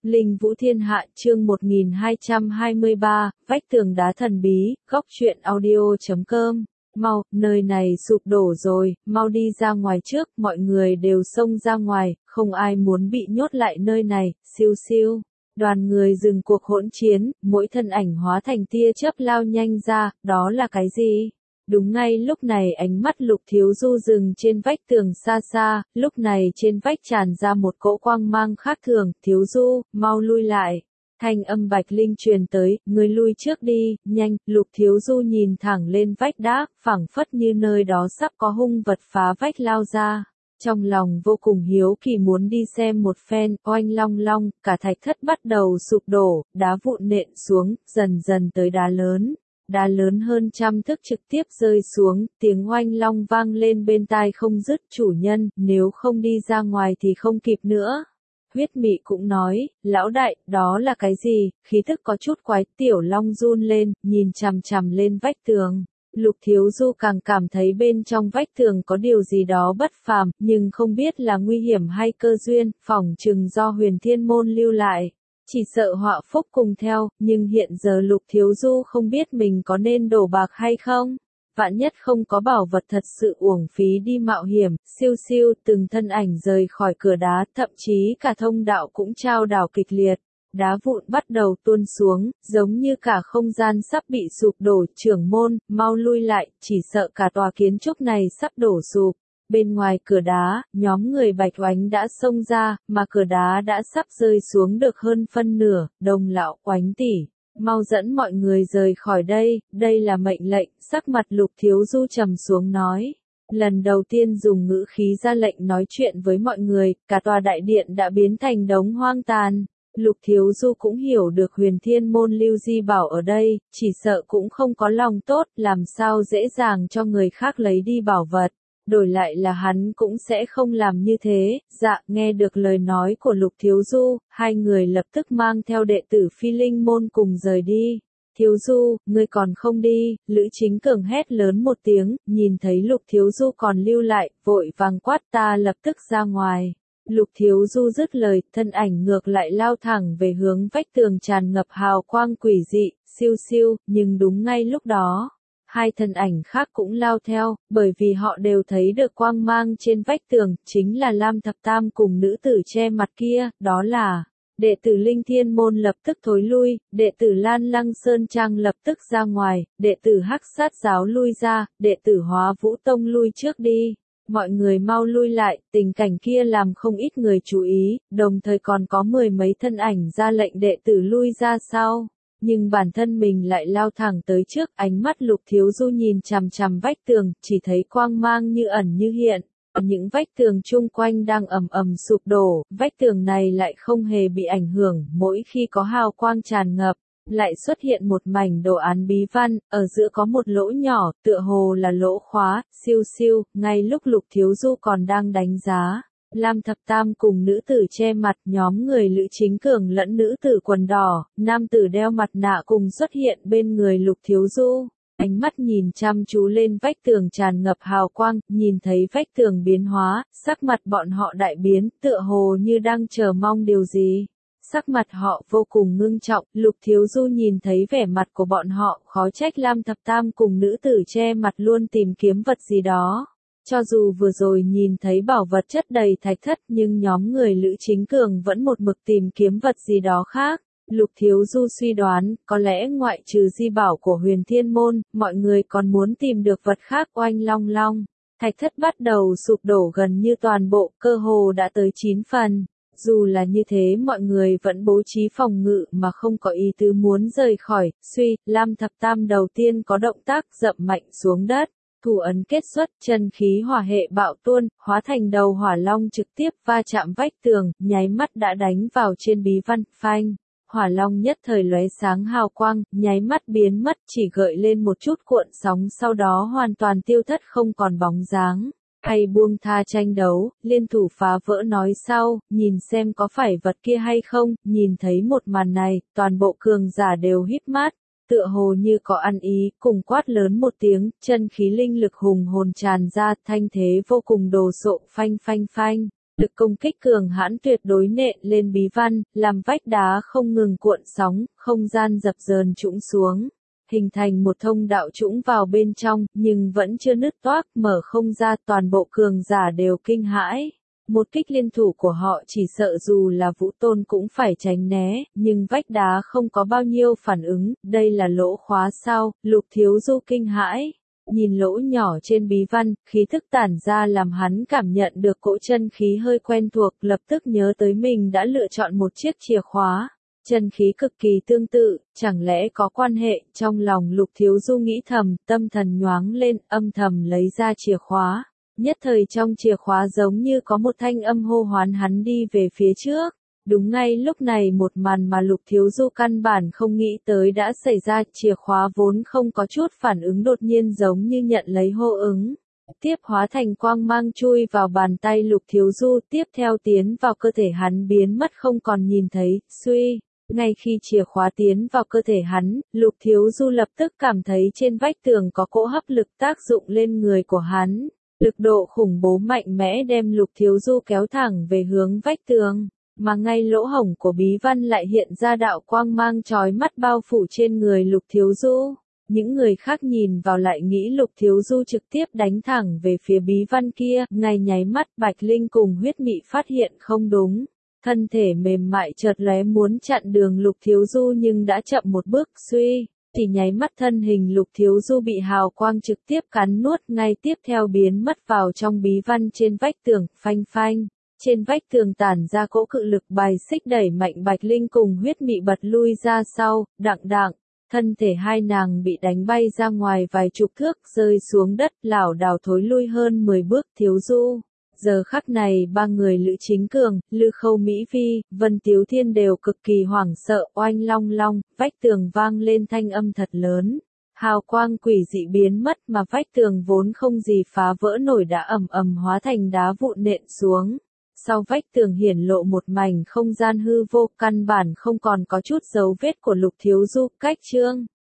Linh Vũ Thiên Hạ chương 1223, vách tường đá thần bí, góc truyện audio.com. Mau, nơi này sụp đổ rồi, mau đi ra ngoài trước, mọi người đều xông ra ngoài, không ai muốn bị nhốt lại nơi này, siêu siêu. Đoàn người dừng cuộc hỗn chiến, mỗi thân ảnh hóa thành tia chớp lao nhanh ra, đó là cái gì? Đúng ngay lúc này ánh mắt Lục Thiếu Du dừng trên vách tường xa xa, lúc này trên vách tràn ra một cỗ quang mang khác thường, Thiếu Du, mau lui lại. Thanh âm Bạch Linh truyền tới, người lui trước đi, nhanh, Lục Thiếu Du nhìn thẳng lên vách đá, phảng phất như nơi đó sắp có hung vật phá vách lao ra. Trong lòng vô cùng hiếu kỳ muốn đi xem một phen, oanh long long, cả thạch thất bắt đầu sụp đổ, đá vụn nện xuống, dần dần tới đá lớn. Đá lớn hơn trăm thước trực tiếp rơi xuống, tiếng oanh long vang lên bên tai không dứt, chủ nhân, nếu không đi ra ngoài thì không kịp nữa. Huyết Mị cũng nói, lão đại, đó là cái gì, khí thức có chút quái, tiểu long run lên, nhìn chằm chằm lên vách tường. Lục Thiếu Du càng cảm thấy bên trong vách tường có điều gì đó bất phàm, nhưng không biết là nguy hiểm hay cơ duyên, phỏng chừng do Huyền Thiên Môn lưu lại. Chỉ sợ họa phúc cùng theo, nhưng hiện giờ Lục Thiếu Du không biết mình có nên đổ bạc hay không. Vạn nhất không có bảo vật thật sự uổng phí đi mạo hiểm, siêu siêu từng thân ảnh rời khỏi cửa đá, thậm chí cả thông đạo cũng trao đảo kịch liệt. Đá vụn bắt đầu tuôn xuống, giống như cả không gian sắp bị sụp đổ, trưởng môn, mau lui lại, chỉ sợ cả tòa kiến trúc này sắp đổ sụp. Bên ngoài cửa đá, nhóm người Bạch Oánh đã xông ra, mà cửa đá đã sắp rơi xuống được hơn phân nửa, Đồng lão, Oánh tỷ, mau dẫn mọi người rời khỏi đây là mệnh lệnh, sắc mặt Lục Thiếu Du trầm xuống nói. Lần đầu tiên dùng ngữ khí ra lệnh nói chuyện với mọi người, cả tòa đại điện đã biến thành đống hoang tàn. Lục Thiếu Du cũng hiểu được Huyền Thiên Môn lưu di bảo ở đây, chỉ sợ cũng không có lòng tốt, làm sao dễ dàng cho người khác lấy đi bảo vật. Đổi lại là hắn cũng sẽ không làm như thế. Dạ, nghe được lời nói của Lục Thiếu Du, hai người lập tức mang theo đệ tử Phi Linh Môn cùng rời đi. Thiếu Du, ngươi còn không đi, Lữ Chính Cường hét lớn một tiếng, nhìn thấy Lục Thiếu Du còn lưu lại, vội vàng quát ta lập tức ra ngoài. Lục Thiếu Du dứt lời, thân ảnh ngược lại lao thẳng về hướng vách tường tràn ngập hào quang quỷ dị, siêu siêu, nhưng đúng ngay lúc đó. Hai thân ảnh khác cũng lao theo, bởi vì họ đều thấy được quang mang trên vách tường, chính là Lam Thập Tam cùng nữ tử che mặt kia, đó là đệ tử Linh Thiên Môn lập tức thối lui, đệ tử Lan Lăng Sơn Trang lập tức ra ngoài, đệ tử Hắc Sát Giáo lui ra, đệ tử Hóa Vũ Tông lui trước đi. Mọi người mau lui lại, tình cảnh kia làm không ít người chú ý, đồng thời còn có mười mấy thân ảnh ra lệnh đệ tử lui ra sau. Nhưng bản thân mình lại lao thẳng tới trước, ánh mắt Lục Thiếu Du nhìn chằm chằm vách tường, chỉ thấy quang mang như ẩn như hiện. Những vách tường chung quanh đang ầm ầm sụp đổ, vách tường này lại không hề bị ảnh hưởng, mỗi khi có hào quang tràn ngập, lại xuất hiện một mảnh đồ án bí văn, ở giữa có một lỗ nhỏ, tựa hồ là lỗ khóa, siêu siêu, ngay lúc Lục Thiếu Du còn đang đánh giá. Lam Thập Tam cùng nữ tử che mặt, nhóm người Lữ Chính Cường lẫn nữ tử quần đỏ, nam tử đeo mặt nạ cùng xuất hiện bên người Lục Thiếu Du. Ánh mắt nhìn chăm chú lên vách tường tràn ngập hào quang, nhìn thấy vách tường biến hóa, sắc mặt bọn họ đại biến, tựa hồ như đang chờ mong điều gì. Sắc mặt họ vô cùng ngưng trọng, Lục Thiếu Du nhìn thấy vẻ mặt của bọn họ, khó trách Lam Thập Tam cùng nữ tử che mặt luôn tìm kiếm vật gì đó. Cho dù vừa rồi nhìn thấy bảo vật chất đầy thạch thất nhưng nhóm người Lữ Chính Cường vẫn một mực tìm kiếm vật gì đó khác. Lục Thiếu Du suy đoán, có lẽ ngoại trừ di bảo của Huyền Thiên Môn, mọi người còn muốn tìm được vật khác oanh long long. Thạch thất bắt đầu sụp đổ gần như toàn bộ, cơ hồ đã tới 9 phần. Dù là như thế mọi người vẫn bố trí phòng ngự mà không có ý tứ muốn rời khỏi, Lam Thập Tam đầu tiên có động tác dậm mạnh xuống đất. Thủ ấn kết xuất, chân khí hỏa hệ bạo tuôn, hóa thành đầu hỏa long trực tiếp va chạm vách tường, nháy mắt đã đánh vào trên bí văn, phanh. Hỏa long nhất thời lóe sáng hào quang, nháy mắt biến mất, chỉ gợi lên một chút cuộn sóng sau đó hoàn toàn tiêu thất không còn bóng dáng. Hay buông tha tranh đấu, liên thủ phá vỡ nói sau, nhìn xem có phải vật kia hay không, nhìn thấy một màn này, toàn bộ cường giả đều híp mắt. Tựa hồ như có ăn ý, cùng quát lớn một tiếng, chân khí linh lực hùng hồn tràn ra, thanh thế vô cùng đồ sộ, phanh phanh phanh. Lực công kích cường hãn tuyệt đối nện lên bí văn, làm vách đá không ngừng cuộn sóng, không gian dập dờn trũng xuống, hình thành một thông đạo trũng vào bên trong, nhưng vẫn chưa nứt toác, mở không ra, toàn bộ cường giả đều kinh hãi. Một kích liên thủ của họ chỉ sợ dù là Vũ Tôn cũng phải tránh né, nhưng vách đá không có bao nhiêu phản ứng, đây là lỗ khóa sao, Lục Thiếu Du kinh hãi. Nhìn lỗ nhỏ trên bí văn, khí thức tản ra làm hắn cảm nhận được cỗ chân khí hơi quen thuộc, lập tức nhớ tới mình đã lựa chọn một chiếc chìa khóa. Chân khí cực kỳ tương tự, chẳng lẽ có quan hệ, trong lòng Lục Thiếu Du nghĩ thầm, tâm thần nhoáng lên, âm thầm lấy ra chìa khóa. Nhất thời trong chìa khóa giống như có một thanh âm hô hoán hắn đi về phía trước. Đúng ngay lúc này một màn mà Lục Thiếu Du căn bản không nghĩ tới đã xảy ra, chìa khóa vốn không có chút phản ứng đột nhiên giống như nhận lấy hô ứng. Tiếp hóa thành quang mang chui vào bàn tay Lục Thiếu Du, tiếp theo tiến vào cơ thể hắn biến mất không còn nhìn thấy, suy. Ngay khi chìa khóa tiến vào cơ thể hắn, Lục Thiếu Du lập tức cảm thấy trên vách tường có cỗ hấp lực tác dụng lên người của hắn. Lực độ khủng bố mạnh mẽ đem Lục Thiếu Du kéo thẳng về hướng vách tường, mà ngay lỗ hổng của bí văn lại hiện ra đạo quang mang chói mắt bao phủ trên người Lục Thiếu Du. Những người khác nhìn vào lại nghĩ Lục Thiếu Du trực tiếp đánh thẳng về phía bí văn kia, ngay nháy mắt Bạch Linh cùng Huyết Mị phát hiện không đúng. Thân thể mềm mại chợt lóe muốn chặn đường Lục Thiếu Du nhưng đã chậm một bước, suy. Chỉ nháy mắt thân hình Lục Thiếu Du bị hào quang trực tiếp cắn nuốt, ngay tiếp theo biến mất vào trong bí văn trên vách tường, phanh phanh. Trên vách tường tản ra cỗ cự lực bài xích đẩy mạnh Bạch Linh cùng Huyết Mị bật lui ra sau, đặng đặng. Thân thể hai nàng bị đánh bay ra ngoài vài chục thước, rơi xuống đất, lảo đảo thối lui hơn 10 bước. Thiếu Du. Giờ khắc này ba người Lữ Chính Cường, Lư Khâu Mỹ Phi, Vân Tiếu Thiên đều cực kỳ hoảng sợ, oanh long long, vách tường vang lên thanh âm thật lớn. Hào quang quỷ dị biến mất mà vách tường vốn không gì phá vỡ nổi đã ầm ầm hóa thành đá vụn nện xuống. Sau vách tường hiển lộ một mảnh không gian hư vô, căn bản không còn có chút dấu vết của Lục Thiếu Du. Cách chương